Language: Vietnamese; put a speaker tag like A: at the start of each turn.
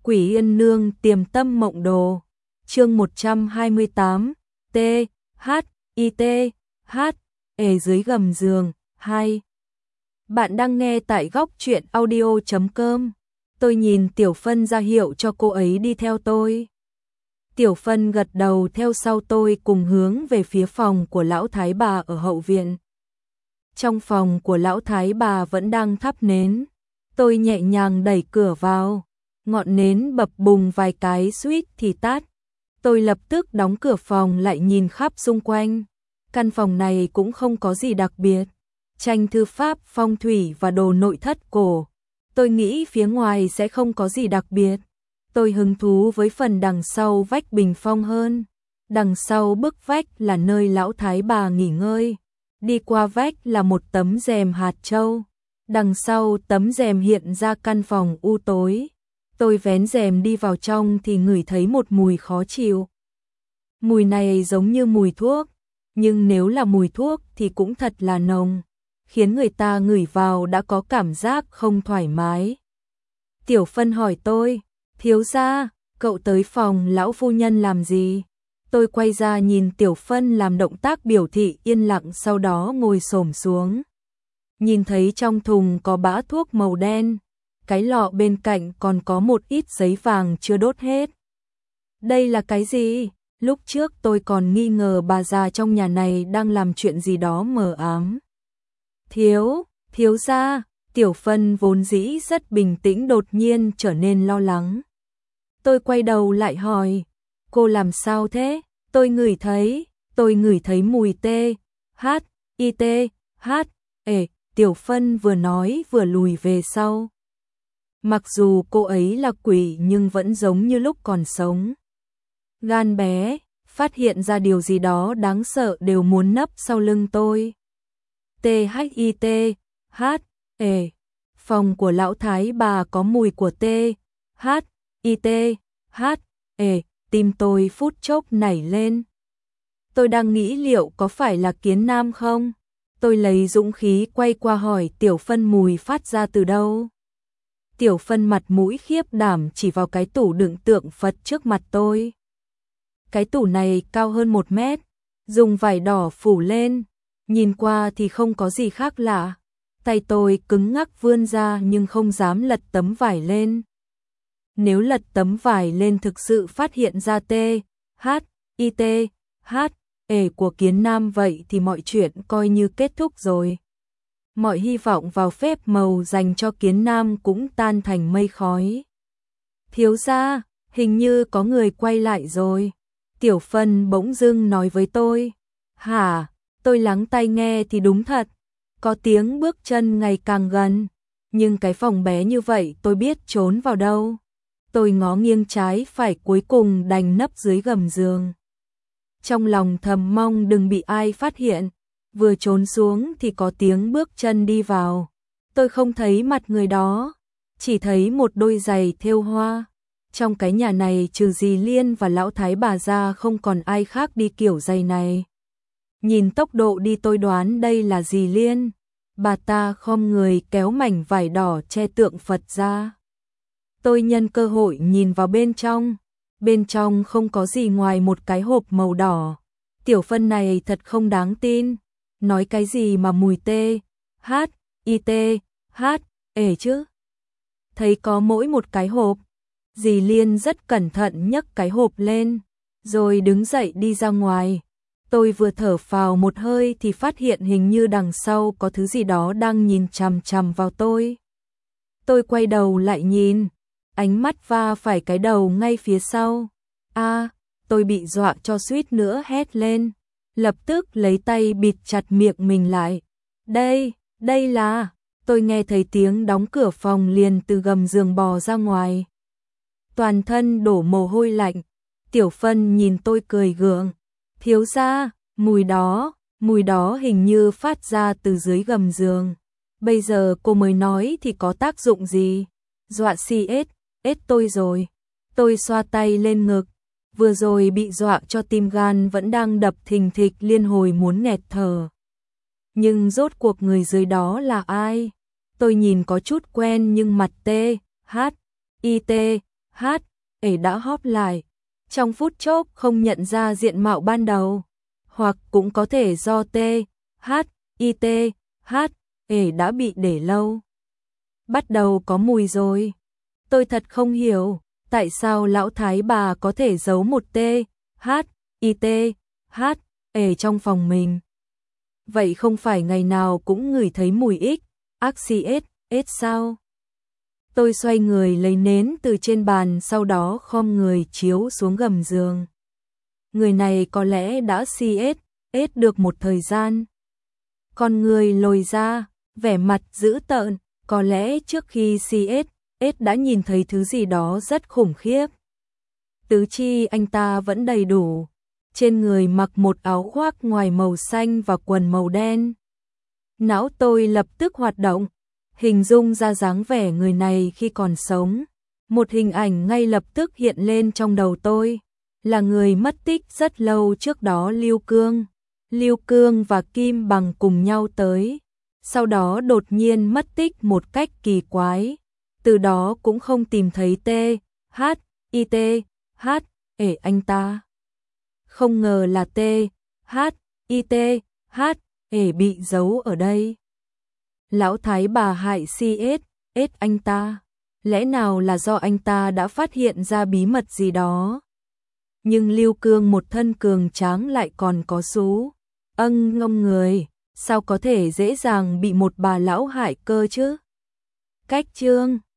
A: Quỷ Yên Nương Tiềm Tâm Mộng Đồ. Chương 128. T H I T H ề dưới gầm giường 2. Bạn đang nghe tại góc truyện audio.com. Tôi nhìn Tiểu Phân ra hiệu cho cô ấy đi theo tôi. Tiểu Phân gật đầu theo sau tôi cùng hướng về phía phòng của lão thái bà ở hậu viện. Trong phòng của lão thái bà vẫn đang thắp nến. Tôi nhẹ nhàng đẩy cửa vào. Ngọn nến bập bùng vài cái suýt thì tắt. Tôi lập tức đóng cửa phòng lại nhìn khắp xung quanh. Căn phòng này cũng không có gì đặc biệt. Tranh thư pháp, phong thủy và đồ nội thất cổ. Tôi nghĩ phía ngoài sẽ không có gì đặc biệt. Tôi hứng thú với phần đằng sau vách bình phong hơn. Đằng sau bức vách là nơi lão thái bà nghỉ ngơi. Đi qua vách là một tấm rèm hạt châu. Đằng sau tấm rèm hiện ra căn phòng u tối. Tôi vén rèm đi vào trong thì ngửi thấy một mùi khó chịu. Mùi này giống như mùi thuốc, nhưng nếu là mùi thuốc thì cũng thật là nồng, khiến người ta ngửi vào đã có cảm giác không thoải mái. Tiểu Phân hỏi tôi, thiếu gia, cậu tới phòng lão phu nhân làm gì? Tôi quay ra nhìn Tiểu Phân làm động tác biểu thị yên lặng, sau đó ngồi xổm xuống. Nhìn thấy trong thùng có bã thuốc màu đen, cái lọ bên cạnh còn có một ít giấy vàng chưa đốt hết. Đây là cái gì? Lúc trước tôi còn nghi ngờ bà già trong nhà này đang làm chuyện gì đó mờ ám. Thiếu gia, Tiểu Phân vốn dĩ rất bình tĩnh đột nhiên trở nên lo lắng. Tôi quay đầu lại hỏi, cô làm sao thế? Tôi ngửi thấy mùi T H I T H ề. Tiểu Phân vừa nói vừa lùi về sau. Mặc dù cô ấy là quỷ nhưng vẫn giống như lúc còn sống. Gan bé, phát hiện ra điều gì đó đáng sợ đều muốn nấp sau lưng tôi. T H I T H ề. Phòng của lão thái bà có mùi của T H I T H ề. Tim tôi phút chốc nảy lên. Tôi đang nghĩ liệu có phải là kiến nam không? Tôi lấy dũng khí quay qua hỏi Tiểu Phân mùi phát ra từ đâu. Tiểu Phân mặt mũi khiếp đảm chỉ vào cái tủ đựng tượng Phật trước mặt tôi. Cái tủ này cao hơn 1 mét, dùng vải đỏ phủ lên, nhìn qua thì không có gì khác lạ. Tay tôi cứng ngắc vươn ra nhưng không dám lật tấm vải lên. Nếu lật tấm vải lên thực sự phát hiện ra T H I T H ề của kiến nam vậy thì mọi chuyện coi như kết thúc rồi. Mọi hy vọng vào phép màu dành cho kiến nam cũng tan thành mây khói. Thiếu gia, hình như có người quay lại rồi. Tiểu Phân bỗng dưng nói với tôi. Hả? Tôi lắng tai nghe thì đúng thật. Có tiếng bước chân ngày càng gần. Nhưng cái phòng bé như vậy tôi biết trốn vào đâu. Tôi ngó nghiêng trái phải cuối cùng đành nấp dưới gầm giường. Trong lòng thầm mong đừng bị ai phát hiện. Vừa trốn xuống thì có tiếng bước chân đi vào. Tôi không thấy mặt người đó, chỉ thấy một đôi giày thêu hoa. Trong cái nhà này trừ dì Liên và lão thái bà ra không còn ai khác đi kiểu giày này. Nhìn tốc độ đi tôi đoán đây là dì Liên. Bà ta khom người kéo mảnh vải đỏ che tượng Phật ra. Tôi nhân cơ hội nhìn vào bên trong. Bên trong không có gì ngoài một cái hộp màu đỏ. Tiểu Phân này thật không đáng tin. Nói cái gì mà mùi T H I T H ề chứ? Thấy có mỗi một cái hộp. Dì Liên rất cẩn thận nhấc cái hộp lên, rồi đứng dậy đi ra ngoài. Tôi vừa thở phào một hơi thì phát hiện hình như đằng sau có thứ gì đó đang nhìn chằm chằm vào tôi. Tôi quay đầu lại nhìn, ánh mắt va phải cái đầu ngay phía sau. Tôi bị dọa cho suýt nữa hét lên. Lập tức lấy tay bịt chặt miệng mình lại. Đây là... Tôi nghe thấy tiếng đóng cửa phòng liền từ gầm giường bò ra ngoài. Toàn thân đổ mồ hôi lạnh. Tiểu Phân nhìn tôi cười gượng. Thiếu gia, mùi đó hình như phát ra từ dưới gầm giường. Bây giờ cô mới nói thì có tác dụng gì? Dọa ết tôi rồi. Tôi xoa tay lên ngực. Vừa rồi bị dọa cho tim gan vẫn đang đập thình thịch liên hồi muốn nghẹt thở. Nhưng rốt cuộc người dưới đó là ai? Tôi nhìn có chút quen nhưng mặt T H I T hát, đã hóp lại. Trong phút chốc không nhận ra diện mạo ban đầu. Hoặc cũng có thể do đã bị để lâu. Bắt đầu có mùi rồi. Tôi thật không hiểu, tại sao lão thái bà có thể giấu một trong phòng mình. Vậy không phải ngày nào cũng ngửi thấy mùi X sao? Tôi xoay người lấy nến từ trên bàn, sau đó khom người chiếu xuống gầm giường. Người này có lẽ đã được một thời gian. Con người lồi ra, vẻ mặt dữ tợn, có lẽ trước khi đã nhìn thấy thứ gì đó rất khủng khiếp. Tứ chi anh ta vẫn đầy đủ, trên người mặc một áo khoác ngoài màu xanh và quần màu đen. Não tôi lập tức hoạt động, hình dung ra dáng vẻ người này khi còn sống. Một hình ảnh ngay lập tức hiện lên trong đầu tôi, là người mất tích rất lâu trước đó Lưu Cương và Kim Bằng cùng nhau tới, sau đó đột nhiên mất tích một cách kỳ quái, từ đó cũng không tìm thấy anh ta. Không ngờ là bị giấu ở đây. Lão thái bà hại anh ta, lẽ nào là do anh ta đã phát hiện ra bí mật gì đó? Nhưng Lưu Cương một thân cường tráng lại còn có ngông người, sao có thể dễ dàng bị một bà lão hại cơ chứ? Cách chương